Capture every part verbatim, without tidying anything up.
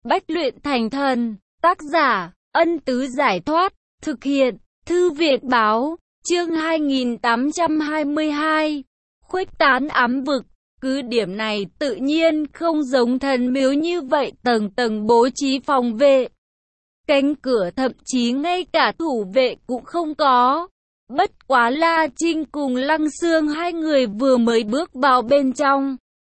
Bách luyện thành thần. Tác giả, Ân Tứ Giải Thoát. Thực hiện, Thư viện Báo. Chương hai nghìn tám trăm hai mươi hai. Khuếch tán ám vực. Cứ điểm này tự nhiên không giống thần miếu như vậy, tầng tầng bố trí phòng vệ. Cánh cửa thậm chí ngay cả thủ vệ cũng không có. Bất quá La Trinh cùng Lăng Xương hai người vừa mới bước vào bên trong,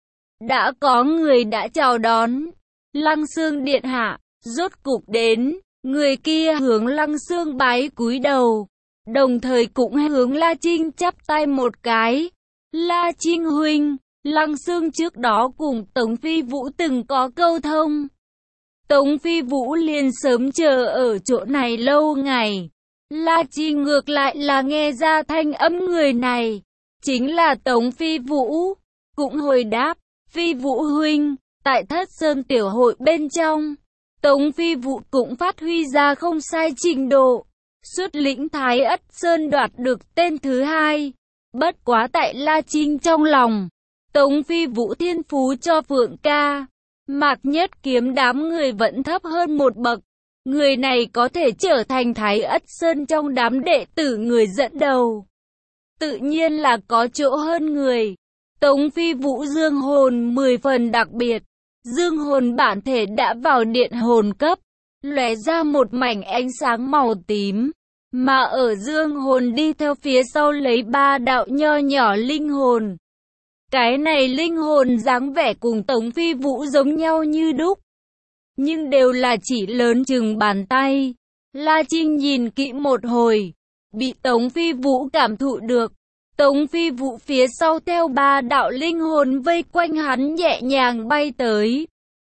đã có người đã chào đón. Lăng Xương điện hạ, rốt cục đến. Người kia hướng Lăng Xương bái cúi đầu, đồng thời cũng hướng La Trinh chắp tay một cái. La Trinh huynh, Lăng Xương trước đó cùng Tống Phi Vũ từng có câu thông. Tống Phi Vũ liền sớm chờ ở chỗ này lâu ngày. La Trinh ngược lại là nghe ra thanh âm người này chính là Tống Phi Vũ, cũng hồi đáp, Phi Vũ huynh, tại Thất Sơn tiểu hội bên trong, Tống Phi Vũ cũng phát huy ra không sai trình độ, xuất lĩnh Thái Ất Sơn đoạt được tên thứ hai. Bất quá tại La Trinh trong lòng, Tống Phi Vũ thiên phú cho Phượng ca, Mạc Nhất Kiếm đám người vẫn thấp hơn một bậc. Người này có thể trở thành Thái Ất Sơn trong đám đệ tử người dẫn đầu, tự nhiên là có chỗ hơn người. Tống Phi Vũ dương hồn mười phần đặc biệt, dương hồn bản thể đã vào điện hồn cấp, lóe ra một mảnh ánh sáng màu tím, mà ở dương hồn đi theo phía sau lấy ba đạo nho nhỏ linh hồn. Cái này linh hồn dáng vẻ cùng Tống Phi Vũ giống nhau như đúc, nhưng đều là chỉ lớn chừng bàn tay. La Trinh nhìn kỹ một hồi, bị Tống Phi Vũ cảm thụ được. Tống Phi Vũ phía sau theo ba đạo linh hồn vây quanh hắn nhẹ nhàng bay tới.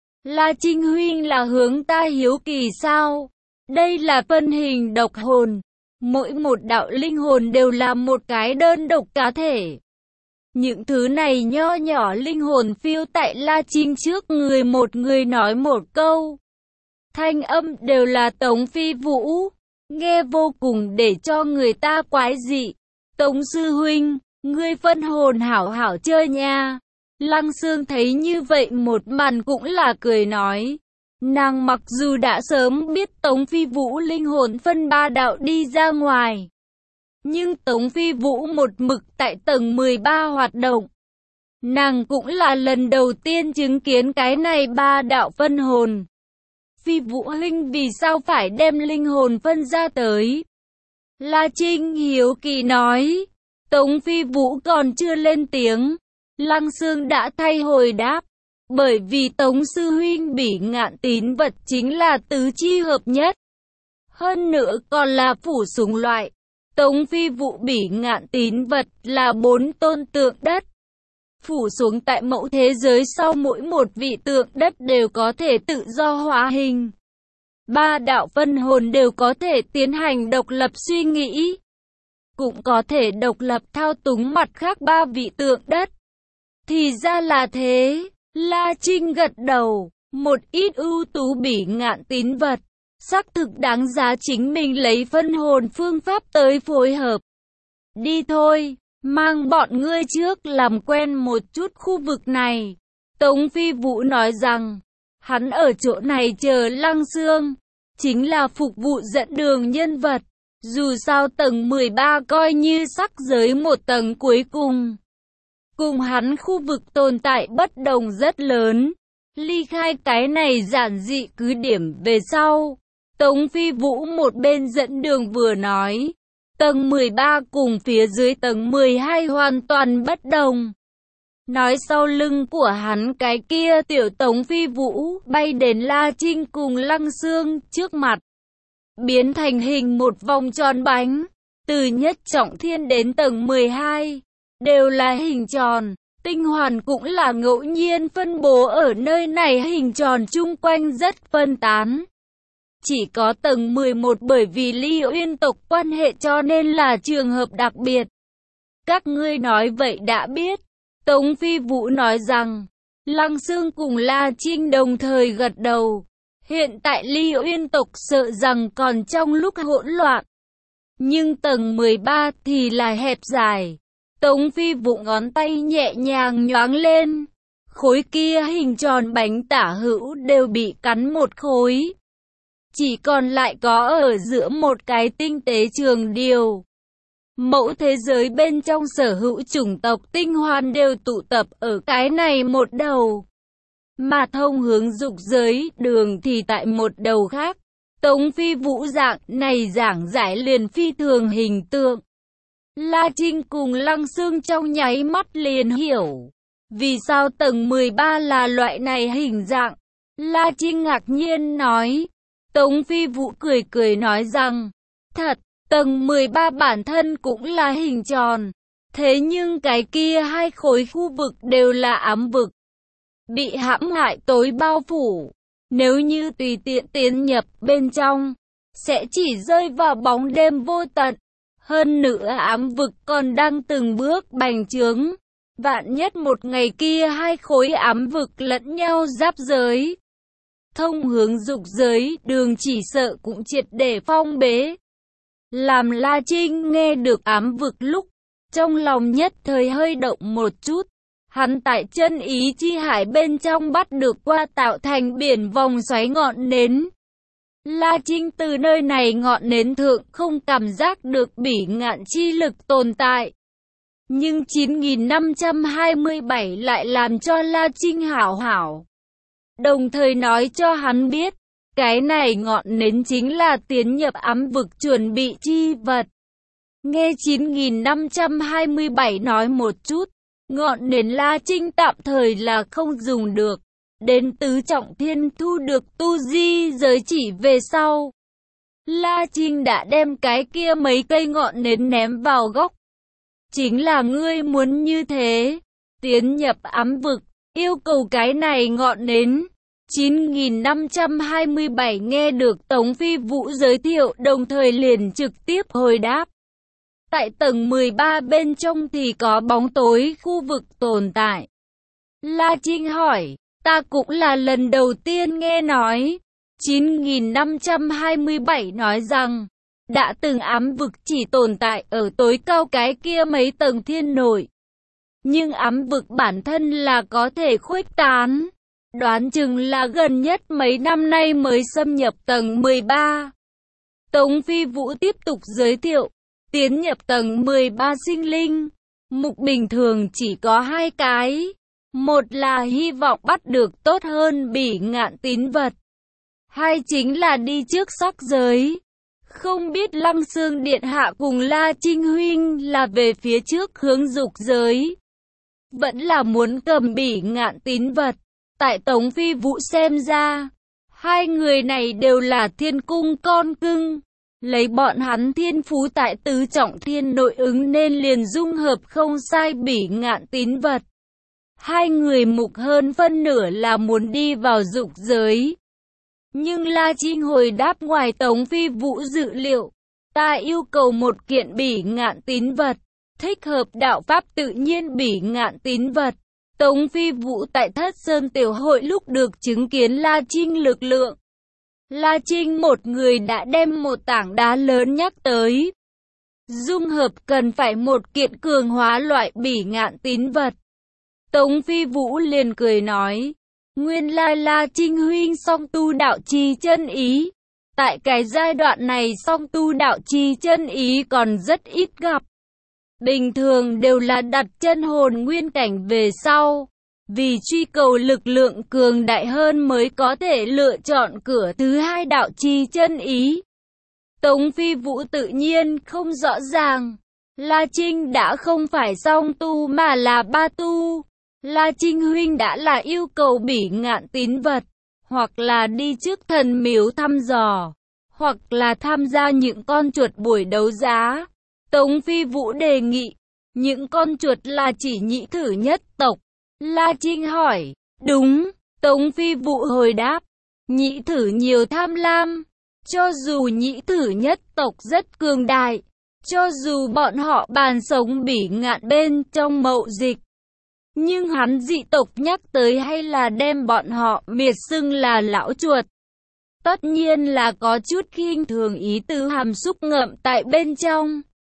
La Trinh huynh là hướng ta hiếu kỳ sao? Đây là phân hình độc hồn, mỗi một đạo linh hồn đều là một cái đơn độc cá thể. Những thứ này nho nhỏ linh hồn phiêu tại La Trinh trước người, một người nói một câu. Thanh âm đều là Tống Phi Vũ, nghe vô cùng để cho người ta quái dị. Tống sư huynh, ngươi phân hồn hảo hảo chơi nha. Lăng Xương thấy như vậy một màn cũng là cười nói. Nàng mặc dù đã sớm biết Tống Phi Vũ linh hồn phân ba đạo đi ra ngoài, nhưng Tống Phi Vũ một mực tại tầng mười ba hoạt động, nàng cũng là lần đầu tiên chứng kiến cái này ba đạo phân hồn. Phi Vũ huynh vì sao phải đem linh hồn phân ra tới? La Trinh hiếu kỳ nói. Tống Phi Vũ còn chưa lên tiếng, Lăng Xương đã thay hồi đáp. Bởi vì Tống sư huynh Bỉ Ngạn tín vật chính là tứ chi hợp nhất, hơn nữa còn là phủ súng loại. Tống Phi Vũ Bỉ Ngạn tín vật là bốn tôn tượng đất, phủ xuống tại mẫu thế giới, sau mỗi một vị tượng đất đều có thể tự do hóa hình. Ba đạo phân hồn đều có thể tiến hành độc lập suy nghĩ, cũng có thể độc lập thao túng mặt khác ba vị tượng đất. Thì ra là thế. La Trinh gật đầu, một ít ưu tú Bỉ Ngạn tín vật, xác thực đáng giá chính mình lấy phân hồn phương pháp tới phối hợp. Đi thôi, mang bọn ngươi trước làm quen một chút khu vực này. Tống Phi Vũ nói rằng, hắn ở chỗ này chờ Lăng Xương, chính là phục vụ dẫn đường nhân vật. Dù sao tầng mười ba coi như sắc giới một tầng cuối cùng, cùng hắn khu vực tồn tại bất đồng rất lớn. Ly khai cái này giản dị cứ điểm về sau, Tống Phi Vũ một bên dẫn đường vừa nói, tầng mười ba cùng phía dưới tầng mười hai hoàn toàn bất đồng. Nói sau lưng của hắn cái kia tiểu Tống Phi Vũ bay đến La Trinh cùng Lăng Xương trước mặt, biến thành hình một vòng tròn bánh. Từ nhất trọng thiên đến tầng mười hai, đều là hình tròn. Tinh hoàn cũng là ngẫu nhiên phân bố ở nơi này, hình tròn chung quanh rất phân tán. Chỉ có tầng mười một bởi vì Ly Uyên tộc quan hệ cho nên là trường hợp đặc biệt. Các ngươi nói vậy đã biết. Tống Phi Vũ nói rằng. Lăng Xương cùng La Trinh đồng thời gật đầu. Hiện tại Ly Uyên tộc sợ rằng còn trong lúc hỗn loạn, nhưng tầng mười ba thì là hẹp dài. Tống Phi Vũ ngón tay nhẹ nhàng nhoáng lên, khối kia hình tròn bánh tả hữu đều bị cắn một khối. Chỉ còn lại có ở giữa một cái tinh tế trường điều. Mẫu thế giới bên trong sở hữu chủng tộc tinh hoàn đều tụ tập ở cái này một đầu. Mà thông hướng dục giới đường thì tại một đầu khác. Tống Phi Vũ dạng này giảng giải liền phi thường hình tượng. La Trinh cùng Lăng Xương trong nháy mắt liền hiểu. Vì sao tầng mười ba là loại này hình dạng? La Trinh ngạc nhiên nói. Tống Phi Vũ cười cười nói rằng, thật, tầng mười ba bản thân cũng là hình tròn. Thế nhưng cái kia hai khối khu vực đều là ám vực. Bị hãm hại tối bao phủ. Nếu như tùy tiện tiến nhập bên trong, sẽ chỉ rơi vào bóng đêm vô tận. Hơn nữa ám vực còn đang từng bước bành trướng. Vạn nhất một ngày kia hai khối ám vực lẫn nhau giáp giới. Thông hướng dục giới đường chỉ sợ cũng triệt để phong bế. Làm La Trinh nghe được ám vực lúc, trong lòng nhất thời hơi động một chút. Hắn tại chân ý chi hải bên trong bắt được qua tạo thành biển vòng xoáy ngọn nến. La Trinh từ nơi này ngọn nến thượng không cảm giác được bỉ ngạn chi lực tồn tại. Nhưng chín nghìn năm trăm hai mươi bảy lại làm cho La Trinh hảo hảo. Đồng thời nói cho hắn biết, cái này ngọn nến chính là tiến nhập ám vực chuẩn bị chi vật. Nghe chín nghìn năm trăm hai mươi bảy nói một chút, ngọn nến La Trinh tạm thời là không dùng được. Đến tứ trọng thiên thu được tu di giới chỉ về sau. La Trinh đã đem cái kia mấy cây ngọn nến ném vào góc. Chính là ngươi muốn như thế. Tiến nhập ám vực, yêu cầu cái này ngọn nến. chín nghìn năm trăm hai mươi bảy nghe được Tống Phi Vũ giới thiệu đồng thời liền trực tiếp hồi đáp. Tại tầng mười ba bên trong thì có bóng tối khu vực tồn tại. La Trinh hỏi, ta cũng là lần đầu tiên nghe nói. chín nghìn năm trăm hai mươi bảy nói rằng, đã từng ám vực chỉ tồn tại ở tối cao cái kia mấy tầng thiên nội. Nhưng ám vực bản thân là có thể khuếch tán. Đoán chừng là gần nhất mấy năm nay mới xâm nhập tầng mười ba. Tống Phi Vũ tiếp tục giới thiệu, tiến nhập tầng mười ba sinh linh. Mục bình thường chỉ có hai cái. Một là hy vọng bắt được tốt hơn bỉ ngạn tín vật. Hai chính là đi trước sắc giới. Không biết Lăng Xương Điện Hạ cùng La Trinh Huynh là về phía trước hướng dục giới. Vẫn là muốn cầm bỉ ngạn tín vật. Tại Tống Phi Vũ xem ra, hai người này đều là thiên cung con cưng. Lấy bọn hắn thiên phú tại tứ trọng thiên nội ứng nên liền dung hợp không sai bỉ ngạn tín vật. Hai người mục hơn phân nửa là muốn đi vào dục giới. Nhưng La Trinh hồi đáp ngoài Tống Phi Vũ dự liệu. Ta yêu cầu một kiện bỉ ngạn tín vật. Thích hợp đạo pháp tự nhiên bỉ ngạn tín vật. Tống Phi Vũ tại Thất Sơn Tiểu Hội lúc được chứng kiến La Trinh lực lượng. La Trinh một người đã đem một tảng đá lớn nhắc tới. Dung hợp cần phải một kiện cường hóa loại bỉ ngạn tín vật. Tống Phi Vũ liền cười nói, nguyên lai La Trinh Huynh song tu đạo chi chân ý. Tại cái giai đoạn này song tu đạo chi chân ý còn rất ít gặp. Bình thường đều là đặt chân hồn nguyên cảnh về sau. Vì truy cầu lực lượng cường đại hơn mới có thể lựa chọn cửa thứ hai đạo chi chân ý. Tống Phi Vũ tự nhiên không rõ ràng. La Trinh đã không phải song tu mà là ba tu. La Trinh Huynh đã là yêu cầu bỉ ngạn tín vật. Hoặc là đi trước thần miếu thăm dò. Hoặc là tham gia những con chuột buổi đấu giá. Tống Phi Vũ đề nghị. Những con chuột là chỉ nhị thử nhất tộc. La Trinh hỏi. Đúng. Tống Phi Vũ hồi đáp. Nhị thử nhiều tham lam. Cho dù nhị thử nhất tộc rất cường đại. Cho dù bọn họ bàn sống bỉ ngạn bên trong mậu dịch. Nhưng hắn dị tộc nhắc tới hay là đem bọn họ miệt xưng là lão chuột. Tất nhiên là có chút khinh thường ý tứ hàm xúc ngậm tại bên trong.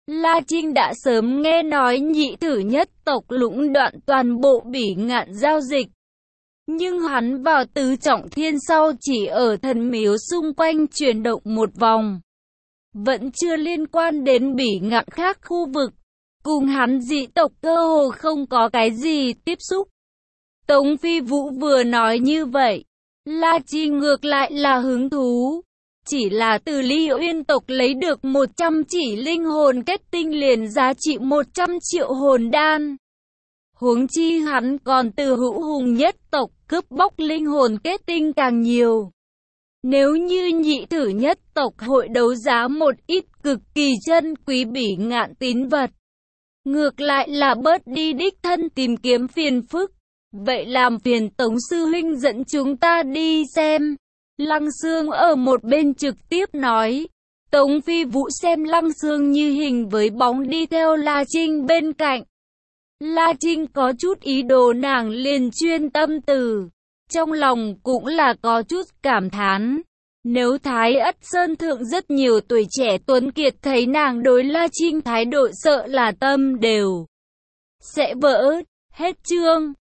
La Trinh đã sớm nghe nói nhị thử nhất tộc lũng đoạn toàn bộ Bỉ Ngạn giao dịch. Nhưng hắn vào tứ trọng thiên sau chỉ ở thần miếu xung quanh chuyển động một vòng. Vẫn chưa liên quan đến Bỉ Ngạn khác khu vực. Cùng hắn dị tộc cơ hồ không có cái gì tiếp xúc. Tống Phi Vũ vừa nói như vậy, La Trinh ngược lại là hứng thú. Chỉ là từ Ly Uyên tộc lấy được một trăm chỉ linh hồn kết tinh liền giá trị một trăm triệu hồn đan. Huống chi hắn còn từ Hữu Hùng nhất tộc cướp bóc linh hồn kết tinh càng nhiều. Nếu như nhị thử nhất tộc hội đấu giá một ít cực kỳ chân quý Bỉ Ngạn tín vật, ngược lại là bớt đi đích thân tìm kiếm phiền phức. Vậy làm phiền Tống sư huynh dẫn chúng ta đi xem. Lăng Xương ở một bên trực tiếp nói. Tống Phi Vũ xem Lăng Xương như hình với bóng đi theo La Trinh bên cạnh. La Trinh có chút ý đồ nàng liền chuyên tâm từ. Trong lòng cũng là có chút cảm thán. Nếu Thái Ất Sơn Thượng rất nhiều tuổi trẻ tuấn kiệt thấy nàng đối La Trinh thái độ sợ là tâm đều sẽ vỡ. Hết chương.